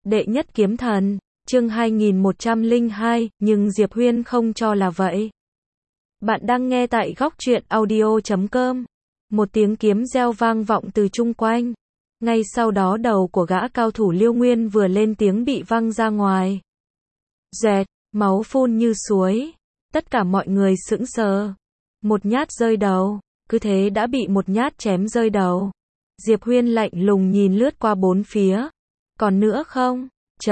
Đệ nhất kiếm thần, chương 2102, nhưng Diệp Huyên không cho là vậy. Bạn đang nghe tại góc truyện audio.com. Một tiếng kiếm reo vang vọng từ chung quanh. Ngay sau đó đầu của gã cao thủ Liêu Nguyên vừa lên tiếng bị văng ra ngoài. Dẹt, máu phun như suối. Tất cả mọi người sững sờ. Một nhát rơi đầu, cứ thế đã bị một nhát chém rơi đầu. Diệp Huyên lạnh lùng nhìn lướt qua bốn phía. Còn nữa không?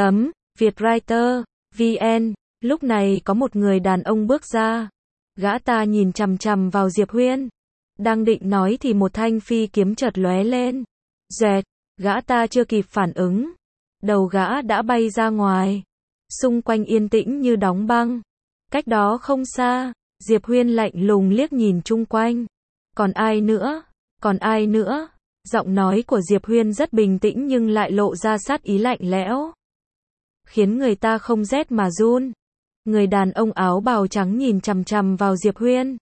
Vietwriter, VN, lúc này có một người đàn ông bước ra. Gã ta nhìn chằm chằm vào Diệp Huyên. Đang định nói thì một thanh phi kiếm chợt lóe lên. Dẹt, gã ta chưa kịp phản ứng. Đầu gã đã bay ra ngoài. Xung quanh yên tĩnh như đóng băng. Cách đó không xa, Diệp Huyên lạnh lùng liếc nhìn chung quanh. Còn ai nữa? Còn ai nữa? Giọng nói của Diệp Huyên rất bình tĩnh nhưng lại lộ ra sát ý lạnh lẽo, khiến người ta không rét mà run. Người đàn ông áo bào trắng nhìn chằm chằm vào Diệp Huyên.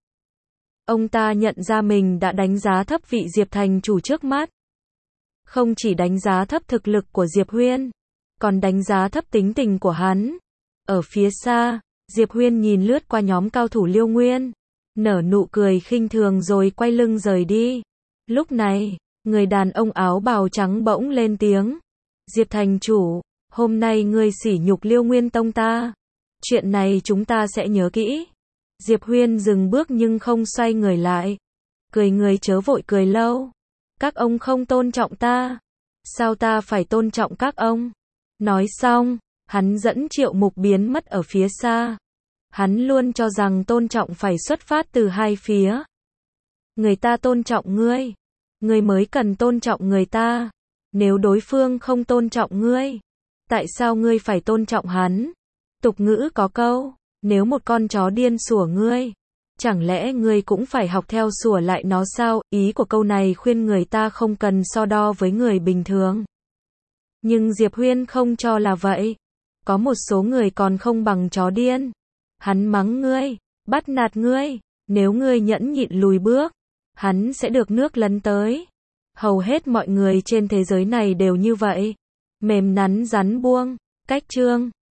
Ông ta nhận ra mình đã đánh giá thấp vị Diệp thành chủ trước mắt. Không chỉ đánh giá thấp thực lực của Diệp Huyên, còn đánh giá thấp tính tình của hắn. Ở phía xa, Diệp Huyên nhìn lướt qua nhóm cao thủ Liêu Nguyên, nở nụ cười khinh thường rồi quay lưng rời đi. Lúc này, người đàn ông áo bào trắng bỗng lên tiếng. Diệp thành chủ, hôm nay ngươi sỉ nhục Liêu Nguyên tông ta. Chuyện này chúng ta sẽ nhớ kỹ. Diệp Huyên dừng bước nhưng không xoay người lại. Cười người chớ vội cười lâu. Các ông không tôn trọng ta. Sao ta phải tôn trọng các ông? Nói xong, hắn dẫn Triệu Mục biến mất ở phía xa. Hắn luôn cho rằng tôn trọng phải xuất phát từ hai phía. Người ta tôn trọng ngươi. Ngươi mới cần tôn trọng người ta. Nếu đối phương không tôn trọng ngươi, tại sao ngươi phải tôn trọng hắn? Tục ngữ có câu, nếu một con chó điên sủa ngươi, chẳng lẽ ngươi cũng phải học theo sủa lại nó sao? Ý của câu này khuyên người ta không cần so đo với người bình thường. Nhưng Diệp Huyên không cho là vậy. Có một số người còn không bằng chó điên. Hắn mắng ngươi, bắt nạt ngươi, nếu ngươi nhẫn nhịn lùi bước, hắn sẽ được nước lấn tới. Hầu hết mọi người trên thế giới này đều như vậy. Mềm nắn rắn buông. Cách chương